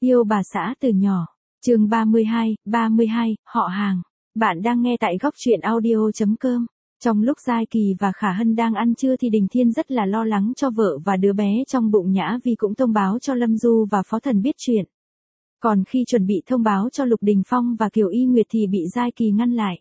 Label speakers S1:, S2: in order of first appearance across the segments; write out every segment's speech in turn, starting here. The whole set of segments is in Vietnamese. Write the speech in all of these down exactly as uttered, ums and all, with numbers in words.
S1: Yêu bà xã từ nhỏ. Chương ba mươi hai, ba mươi hai, họ hàng. Bạn đang nghe tại góc truyện audio chấm com. Trong lúc Giai Kỳ và Khả Hân đang ăn trưa thì Đình Thiên rất là lo lắng cho vợ và đứa bé trong bụng Nhã Vi cũng thông báo cho Lâm Du và Phó Thần biết chuyện. Còn khi chuẩn bị thông báo cho Lục Đình Phong và Kiều Y Nguyệt thì bị Giai Kỳ ngăn lại.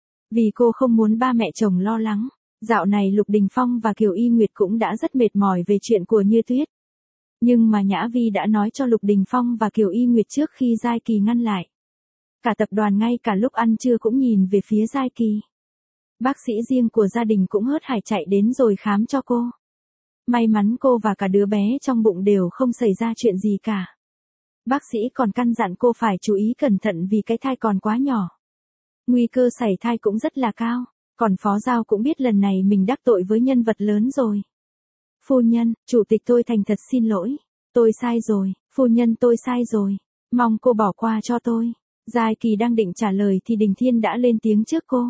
S1: Vì cô không muốn ba mẹ chồng lo lắng. Dạo này Lục Đình Phong và Kiều Y Nguyệt cũng đã rất mệt mỏi về chuyện của Như Tuyết. Nhưng mà Nhã Vi đã nói cho Lục Đình Phong và Kiều Y Nguyệt trước khi Giai Kỳ ngăn lại. Cả tập đoàn ngay cả lúc ăn trưa cũng nhìn về phía Giai Kỳ. Bác sĩ riêng của gia đình cũng hớt hải chạy đến rồi khám cho cô. May mắn cô và cả đứa bé trong bụng đều không xảy ra chuyện gì cả. Bác sĩ còn căn dặn cô phải chú ý cẩn thận vì cái thai còn quá nhỏ. Nguy cơ sảy thai cũng rất là cao. Còn Phó Giao cũng biết lần này mình đắc tội với nhân vật lớn rồi. Phu nhân, chủ tịch tôi thành thật xin lỗi. Tôi sai rồi, phu nhân tôi sai rồi. Mong cô bỏ qua cho tôi. Giai Kỳ đang định trả lời thì Đình Thiên đã lên tiếng trước cô.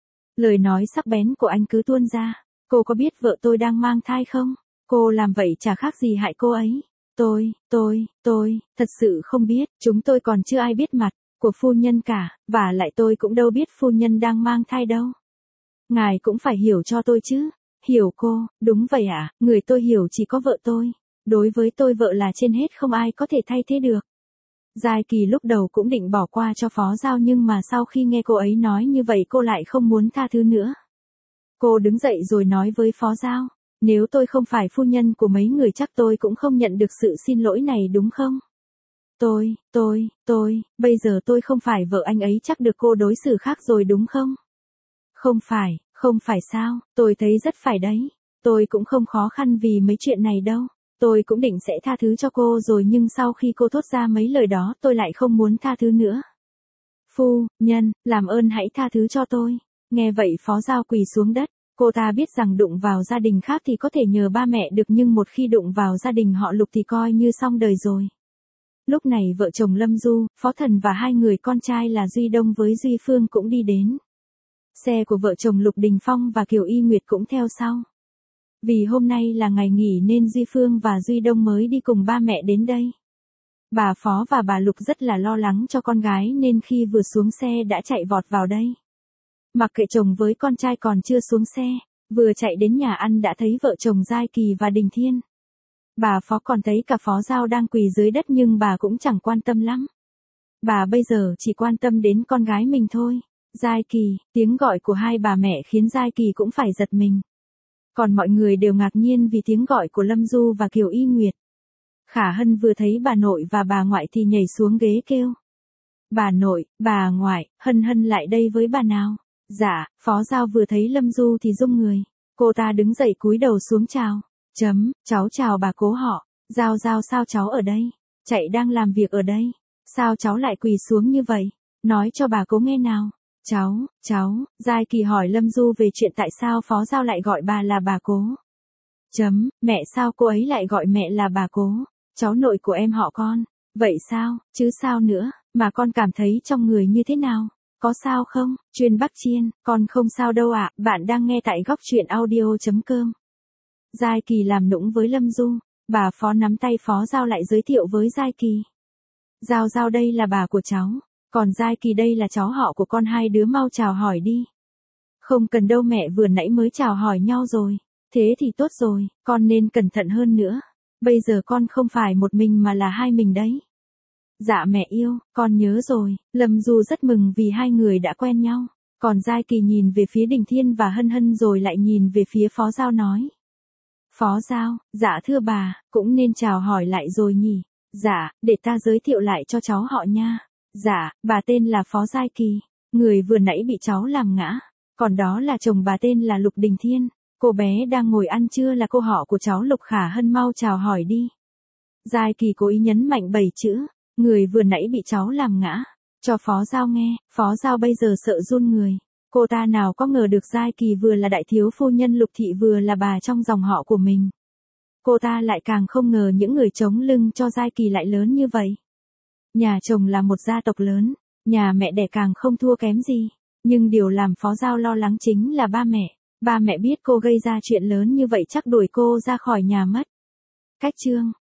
S1: Lời nói sắc bén của anh cứ tuôn ra. Cô có biết vợ tôi đang mang thai không? Cô làm vậy chả khác gì hại cô ấy. Tôi, tôi, tôi, thật sự không biết. Chúng tôi còn chưa ai biết mặt của phu nhân cả. Và lại tôi cũng đâu biết phu nhân đang mang thai đâu. Ngài cũng phải hiểu cho tôi chứ. Hiểu cô, đúng vậy ạ, à? Người tôi hiểu chỉ có vợ tôi. Đối với tôi vợ là trên hết không ai có thể thay thế được. Giai Kỳ lúc đầu cũng định bỏ qua cho Phó Giao nhưng mà sau khi nghe cô ấy nói như vậy cô lại không muốn tha thứ nữa. Cô đứng dậy rồi nói với Phó Giao, nếu tôi không phải phu nhân của mấy người chắc tôi cũng không nhận được sự xin lỗi này đúng không? Tôi, tôi, tôi, bây giờ tôi không phải vợ anh ấy chắc được cô đối xử khác rồi đúng không? Không phải, không phải sao, tôi thấy rất phải đấy. Tôi cũng không khó khăn vì mấy chuyện này đâu. Tôi cũng định sẽ tha thứ cho cô rồi nhưng sau khi cô thốt ra mấy lời đó tôi lại không muốn tha thứ nữa. Phu, nhân, làm ơn hãy tha thứ cho tôi. Nghe vậy Phó Giao quỳ xuống đất. Cô ta biết rằng đụng vào gia đình khác thì có thể nhờ ba mẹ được nhưng một khi đụng vào gia đình họ Lục thì coi như xong đời rồi. Lúc này vợ chồng Lâm Du, Phó Thần và hai người con trai là Duy Đông với Duy Phương cũng đi đến. Xe của vợ chồng Lục Đình Phong và Kiều Y Nguyệt cũng theo sau. Vì hôm nay là ngày nghỉ nên Duy Phương và Duy Đông mới đi cùng ba mẹ đến đây. Bà Phó và bà Lục rất là lo lắng cho con gái nên khi vừa xuống xe đã chạy vọt vào đây. Mặc kệ chồng với con trai còn chưa xuống xe, vừa chạy đến nhà ăn đã thấy vợ chồng Giai Kỳ và Đình Thiên. Bà Phó còn thấy cả Phó Giao đang quỳ dưới đất nhưng bà cũng chẳng quan tâm lắm. Bà bây giờ chỉ quan tâm đến con gái mình thôi. Giai Kỳ, tiếng gọi của hai bà mẹ khiến Giai Kỳ cũng phải giật mình. Còn mọi người đều ngạc nhiên vì tiếng gọi của Lâm Du và Kiều Y Nguyệt. Khả Hân vừa thấy bà nội và bà ngoại thì nhảy xuống ghế kêu. Bà nội, bà ngoại, Hân Hân lại đây với bà nào. Dạ, Phó Giao vừa thấy Lâm Du thì rung người. Cô ta đứng dậy cúi đầu xuống chào. Chấm, cháu chào bà cố họ. Giao Giao sao cháu ở đây? Chạy đang làm việc ở đây. Sao cháu lại quỳ xuống như vậy? Nói cho bà cố nghe nào. Cháu, cháu, Giai Kỳ hỏi Lâm Du về chuyện tại sao Phó Giao lại gọi bà là bà cố. Chấm, mẹ sao cô ấy lại gọi mẹ là bà cố, cháu nội của em họ con. Vậy sao, chứ sao nữa, mà con cảm thấy trong người như thế nào? Có sao không, Chuyên Bắc Chiên, con không sao đâu ạ, bạn đang nghe tại góc truyện audio chấm com. Giai Kỳ làm nũng với Lâm Du, bà Phó nắm tay Phó Giao lại giới thiệu với Giai Kỳ. Giao Giao đây là bà của cháu. Còn Giai Kỳ đây là cháu họ của con, hai đứa mau chào hỏi đi. Không cần đâu mẹ vừa nãy mới chào hỏi nhau rồi. Thế thì tốt rồi, con nên cẩn thận hơn nữa. Bây giờ con không phải một mình mà là hai mình đấy. Dạ mẹ yêu, con nhớ rồi. Lâm Du rất mừng vì hai người đã quen nhau. Còn Giai Kỳ nhìn về phía Đình Thiên và Hân Hân rồi lại nhìn về phía Phó Giao nói. Phó Giao, dạ thưa bà, cũng nên chào hỏi lại rồi nhỉ. Dạ, để ta giới thiệu lại cho cháu họ nha. Dạ, bà tên là Phó Giai Kỳ, người vừa nãy bị cháu làm ngã. Còn đó là chồng bà tên là Lục Đình Thiên. Cô bé đang ngồi ăn trưa là cô họ của cháu Lục Khả Hân, mau chào hỏi đi. Giai Kỳ cố ý nhấn mạnh bảy chữ, người vừa nãy bị cháu làm ngã, cho Phó Giao nghe. Phó Giao bây giờ sợ run người. Cô ta nào có ngờ được Giai Kỳ vừa là đại thiếu phu nhân Lục thị vừa là bà trong dòng họ của mình. Cô ta lại càng không ngờ những người chống lưng cho Giai Kỳ lại lớn như vậy. Nhà chồng là một gia tộc lớn, nhà mẹ đẻ càng không thua kém gì. Nhưng điều làm Phó Giao lo lắng chính là ba mẹ. Ba mẹ biết cô gây ra chuyện lớn như vậy chắc đuổi cô ra khỏi nhà mất. Cách chương,